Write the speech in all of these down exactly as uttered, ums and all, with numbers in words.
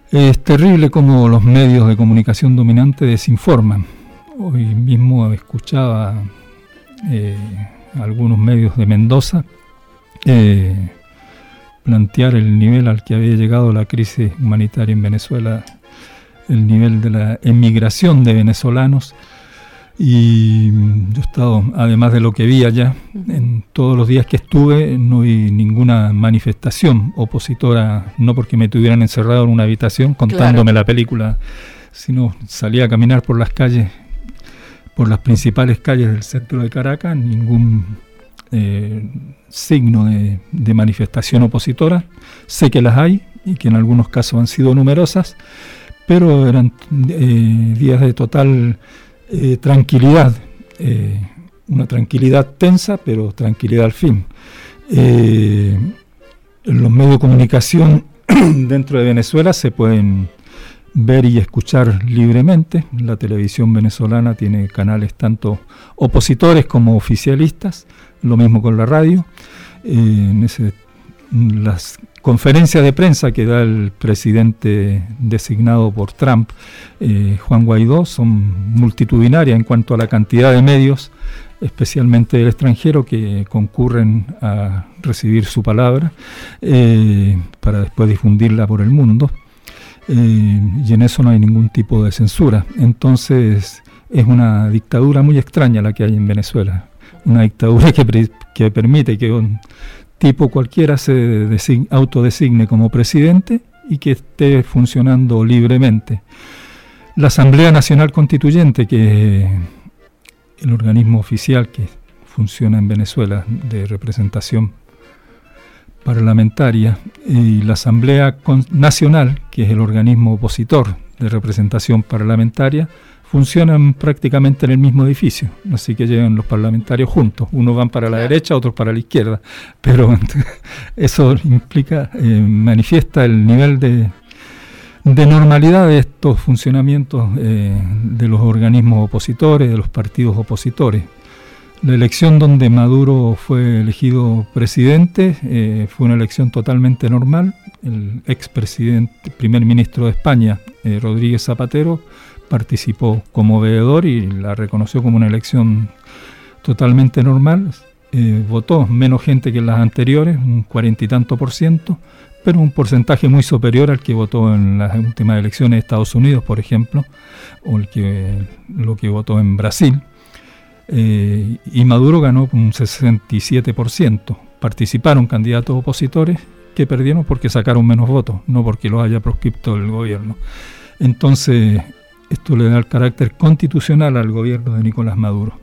Es terrible cómo los medios de comunicación dominantes desinforman. Hoy mismo escuchaba eh, algunos medios de Mendoza eh, plantear el nivel al que había llegado la crisis humanitaria en Venezuela, el nivel de la emigración de venezolanos. Y yo he estado, además de lo que vi allá, en todos los días que estuve no vi ninguna manifestación opositora, no porque me tuvieran encerrado en una habitación contándome claro. la película, sino salí a caminar por las calles, por las principales calles del centro de Caracas, ningún eh, signo de, de manifestación opositora. Sé que las hay y que en algunos casos han sido numerosas, pero eran eh, días de total Eh, tranquilidad, eh, una tranquilidad tensa, pero tranquilidad al fin. Eh, los medios de comunicación dentro de Venezuela se pueden ver y escuchar libremente. La televisión venezolana tiene canales tanto opositores como oficialistas, lo mismo con la radio. Eh, en ese, las conferencias de prensa que da el presidente designado por Trump, eh, Juan Guaidó, son multitudinarias en cuanto a la cantidad de medios, especialmente del extranjero, que concurren a recibir su palabra eh, para después difundirla por el mundo. Eh, y en eso no hay ningún tipo de censura. Entonces es una dictadura muy extraña la que hay en Venezuela, una dictadura que, pre- que permite que un tipo cualquiera se design, autodesigne como presidente y que esté funcionando libremente. La Asamblea Nacional Constituyente, que es el organismo oficial que funciona en Venezuela de representación parlamentaria, y la Asamblea Nacional, que es el organismo opositor de representación parlamentaria, funcionan prácticamente en el mismo edificio, así que llegan los parlamentarios juntos, unos van para la derecha, otros para la izquierda, pero eso implica, eh, manifiesta el nivel de, de normalidad de estos funcionamientos eh, de los organismos opositores, de los partidos opositores. La elección donde Maduro fue elegido presidente eh, fue una elección totalmente normal. El expresidente, primer ministro de España, eh, Rodríguez Zapatero, participó como veedor y la reconoció como una elección totalmente normal. Eh, votó menos gente que en las anteriores, un cuarenta y tanto por ciento, pero un porcentaje muy superior al que votó en las últimas elecciones de Estados Unidos, por ejemplo, o el que, lo que votó en Brasil. Eh, y Maduro ganó un sesenta y siete por ciento. Participaron candidatos opositores que perdieron porque sacaron menos votos, no porque los haya proscripto el gobierno. Entonces, esto le da el carácter constitucional al gobierno de Nicolás Maduro.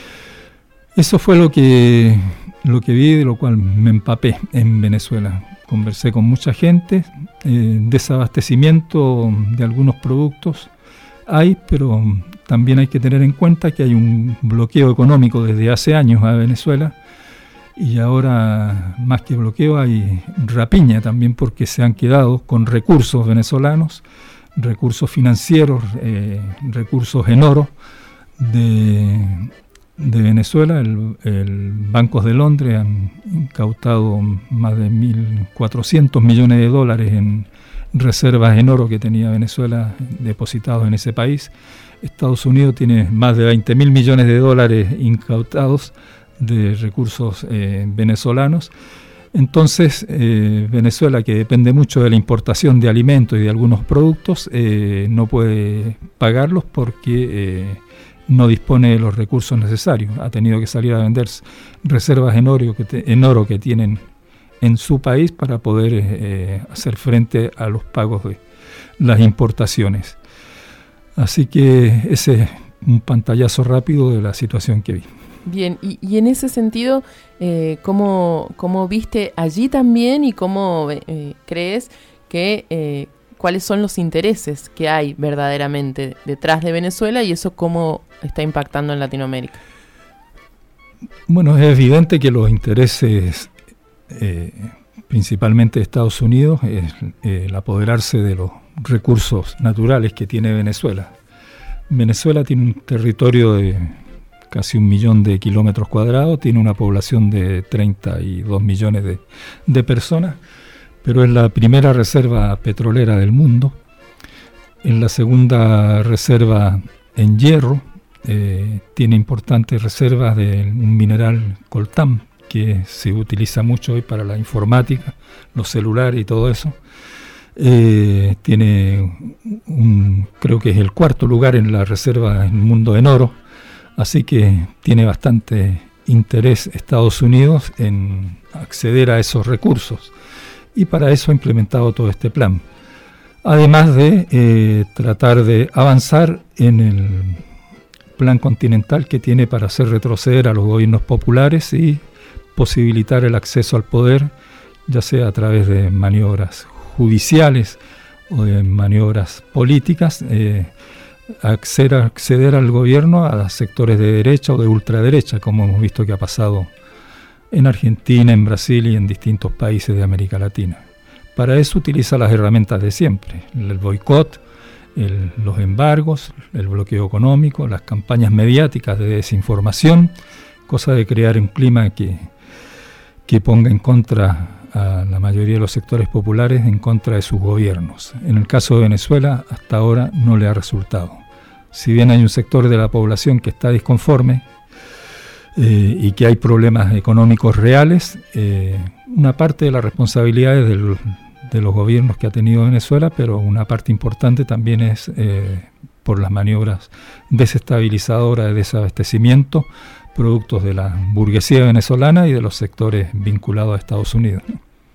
Eso fue lo que, lo que vi, de lo cual me empapé en Venezuela. Conversé con mucha gente, eh, desabastecimiento de algunos productos hay, pero también hay que tener en cuenta que hay un bloqueo económico desde hace años a Venezuela, y ahora más que bloqueo hay rapiña también, porque se han quedado con recursos venezolanos, recursos financieros, eh, recursos en oro de, de Venezuela. El, el Bancos de Londres han incautado más de mil cuatrocientos millones de dólares en reservas en oro que tenía Venezuela depositados en ese país. Estados Unidos tiene más de veinte mil millones de dólares incautados de recursos eh, venezolanos. Entonces, eh, Venezuela, que depende mucho de la importación de alimentos y de algunos productos, eh, no puede pagarlos porque eh, no dispone de los recursos necesarios. Ha tenido que salir a vender reservas en oro que, te, en oro que tienen en su país para poder eh, hacer frente a los pagos de las importaciones. Así que ese es un pantallazo rápido de la situación que vi. Bien, y, y en ese sentido, eh, ¿cómo, cómo viste allí también y cómo eh, crees que eh, cuáles son los intereses que hay verdaderamente detrás de Venezuela y eso cómo está impactando en Latinoamérica? Bueno, es evidente que los intereses eh, principalmente de Estados Unidos es eh, el apoderarse de los recursos naturales que tiene Venezuela. Venezuela tiene un territorio de casi un millón de kilómetros cuadrados, tiene una población de treinta y dos millones de, de personas, pero es la primera reserva petrolera del mundo, en la segunda reserva en hierro, eh, tiene importantes reservas de un mineral coltán, que se utiliza mucho hoy para la informática, los celulares y todo eso. Eh, tiene un, creo que es el cuarto lugar en la reserva del mundo en oro, así que tiene bastante interés Estados Unidos en acceder a esos recursos, y para eso ha implementado todo este plan, además de eh, tratar de avanzar en el plan continental que tiene para hacer retroceder a los gobiernos populares y posibilitar el acceso al poder, ya sea a través de maniobras judiciales o de maniobras políticas, eh, acceder, acceder al gobierno a sectores de derecha o de ultraderecha, como hemos visto que ha pasado en Argentina, en Brasil y en distintos países de América Latina. Para eso utiliza las herramientas de siempre, el boicot, el, los embargos, el bloqueo económico, las campañas mediáticas de desinformación, cosa de crear un clima que, que ponga en contra a la mayoría de los sectores populares, en contra de sus gobiernos. En el caso de Venezuela, hasta ahora no le ha resultado. Si bien hay un sector de la población que está disconforme eh, y que hay problemas económicos reales, eh, una parte de la responsabilidad es del, de los gobiernos que ha tenido Venezuela, pero una parte importante también es eh, por las maniobras desestabilizadoras de desabastecimiento, productos de la burguesía venezolana y de los sectores vinculados a Estados Unidos, ¿no?